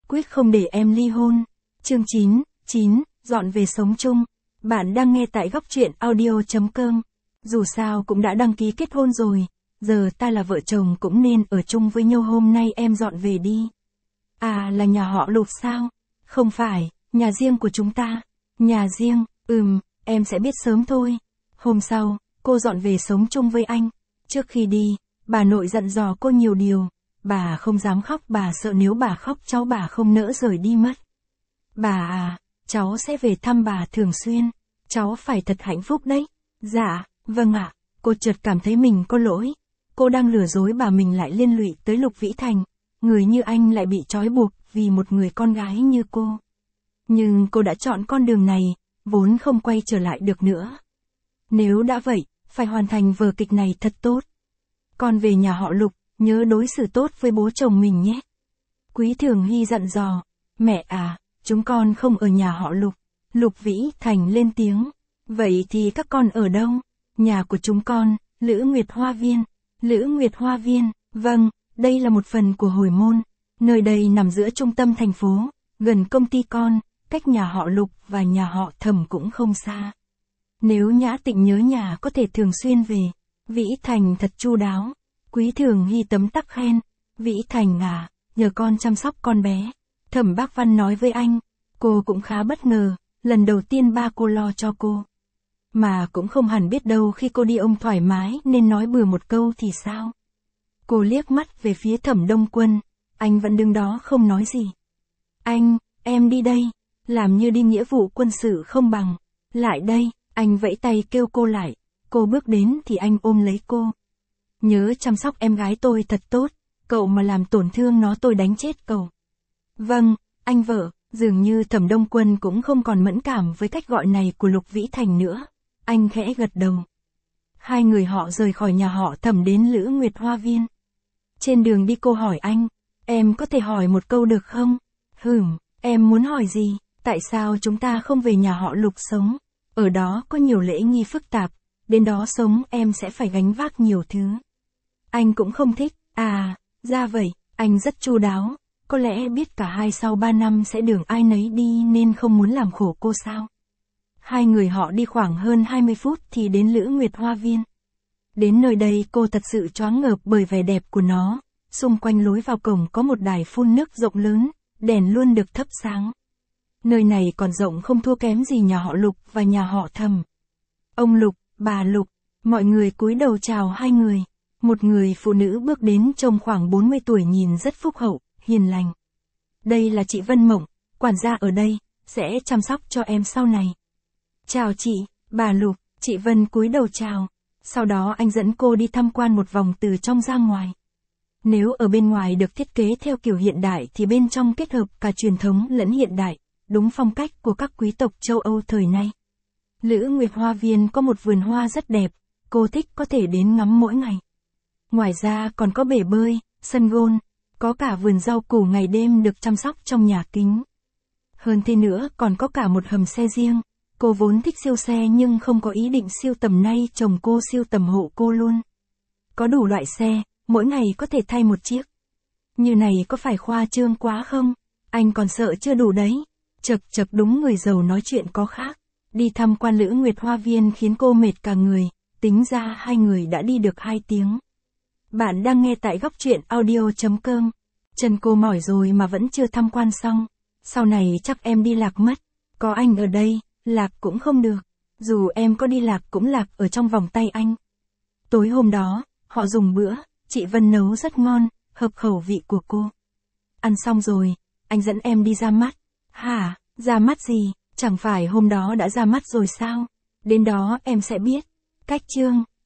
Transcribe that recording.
quyết không để em ly hôn. Chương 9, dọn về sống chung. Bạn đang nghe tại góc truyện audio.com. Dù sao cũng đã đăng ký kết hôn rồi, giờ ta là vợ chồng cũng nên ở chung với nhau, hôm nay em dọn về đi. À, là nhà họ Lục sao? Không phải, nhà riêng của chúng ta. Nhà riêng, em sẽ biết sớm thôi. Hôm sau, cô dọn về sống chung với anh. Trước khi đi, bà nội dặn dò cô nhiều điều. Bà không dám khóc, bà sợ nếu bà khóc cháu bà không nỡ rời đi mất. Bà à, cháu sẽ về thăm bà thường xuyên. Cháu phải thật hạnh phúc đấy. Dạ, vâng ạ. Cô chợt cảm thấy mình có lỗi. Cô đang lừa dối bà mình lại liên lụy tới Lục Vĩ Thành. Người như anh lại bị trói buộc vì một người con gái như cô. Nhưng cô đã chọn con đường này, vốn không quay trở lại được nữa. Nếu đã vậy, phải hoàn thành vở kịch này thật tốt. Con về nhà họ Lục, nhớ đối xử tốt với bố chồng mình nhé. Quý Thường Hy dặn dò. Mẹ à, chúng con không ở nhà họ Lục. Lục Vĩ Thành lên tiếng. Vậy thì các con ở đâu? Nhà của chúng con, Lữ Nguyệt Hoa Viên. Lữ Nguyệt Hoa Viên, vâng, đây là một phần của Hồi Môn. Nơi đây nằm giữa trung tâm thành phố, gần công ty con, cách nhà họ Lục và nhà họ Thẩm cũng không xa. Nếu Nhã Tịnh nhớ nhà có thể thường xuyên về. Vĩ Thành thật chu đáo. Quý Thường Hy tấm tắc khen. Vĩ Thành à, nhờ con chăm sóc con bé. Thẩm Bác Văn nói với anh. Cô cũng khá bất ngờ, lần đầu tiên ba cô lo cho cô. Mà cũng không hẳn biết đâu khi cô đi ông thoải mái nên nói bừa một câu thì sao. Cô liếc mắt về phía Thẩm Đông Quân. Anh vẫn đứng đó không nói gì. Anh, em đi đây. Làm như đi nghĩa vụ quân sự không bằng. Lại đây, anh vẫy tay kêu cô lại. Cô bước đến thì anh ôm lấy cô. Nhớ chăm sóc em gái tôi thật tốt. Cậu mà làm tổn thương nó tôi đánh chết cậu. Vâng, anh vợ. Dường như Thẩm Đông Quân cũng không còn mẫn cảm với cách gọi này của Lục Vĩ Thành nữa. Anh khẽ gật đầu. Hai người họ rời khỏi nhà họ Thẩm đến Lữ Nguyệt Hoa Viên. Trên đường đi cô hỏi anh. Em có thể hỏi một câu được không? Em muốn hỏi gì? Tại sao chúng ta không về nhà họ Lục sống? Ở đó có nhiều lễ nghi phức tạp. Đến đó sống em sẽ phải gánh vác nhiều thứ. Anh cũng không thích. À, ra vậy, anh rất chu đáo. Có lẽ biết cả hai sau 3 năm sẽ đường ai nấy đi nên không muốn làm khổ cô sao? Hai người họ đi khoảng hơn 20 phút thì đến Lữ Nguyệt Hoa Viên. Đến nơi đây cô thật sự choáng ngợp bởi vẻ đẹp của nó. Xung quanh lối vào cổng có một đài phun nước rộng lớn, đèn luôn được thắp sáng. Nơi này còn rộng không thua kém gì nhà họ Lục và nhà họ Thẩm. Ông Lục, bà Lục, mọi người cúi đầu chào hai người. Một người phụ nữ bước đến trông khoảng 40 tuổi nhìn rất phúc hậu, hiền lành. Đây là chị Vân Mộng, quản gia ở đây, sẽ chăm sóc cho em sau này. Chào chị, bà Lục, chị Vân cúi đầu chào. Sau đó anh dẫn cô đi tham quan một vòng từ trong ra ngoài. Nếu ở bên ngoài được thiết kế theo kiểu hiện đại thì bên trong kết hợp cả truyền thống lẫn hiện đại, đúng phong cách của các quý tộc châu Âu thời nay. Lữ Nguyệt Hoa Viên có một vườn hoa rất đẹp, cô thích có thể đến ngắm mỗi ngày. Ngoài ra còn có bể bơi, sân golf, có cả vườn rau củ ngày đêm được chăm sóc trong nhà kính. Hơn thế nữa còn có cả một hầm xe riêng. Cô vốn thích siêu xe nhưng không có ý định siêu tầm, nay chồng cô siêu tầm hộ cô luôn. Có đủ loại xe, mỗi ngày có thể thay một chiếc. Như này có phải khoa trương quá không? Anh còn sợ chưa đủ đấy. Chật đúng người giàu nói chuyện có khác. Đi tham quan Lữ Nguyệt Hoa Viên khiến cô mệt cả người. Tính ra hai người đã đi được 2 tiếng. Bạn đang nghe tại góc truyện audio.com. Chân cô mỏi rồi mà vẫn chưa tham quan xong. Sau này chắc em đi lạc mất. Có anh ở đây, lạc cũng không được. Dù em có đi lạc cũng lạc ở trong vòng tay anh. Tối hôm đó, họ dùng bữa, chị Vân nấu rất ngon, hợp khẩu vị của cô. Ăn xong rồi, anh dẫn em đi ra mắt. Hả, ra mắt gì? Chẳng phải hôm đó đã ra mắt rồi sao? Đến đó em sẽ biết. Cách chương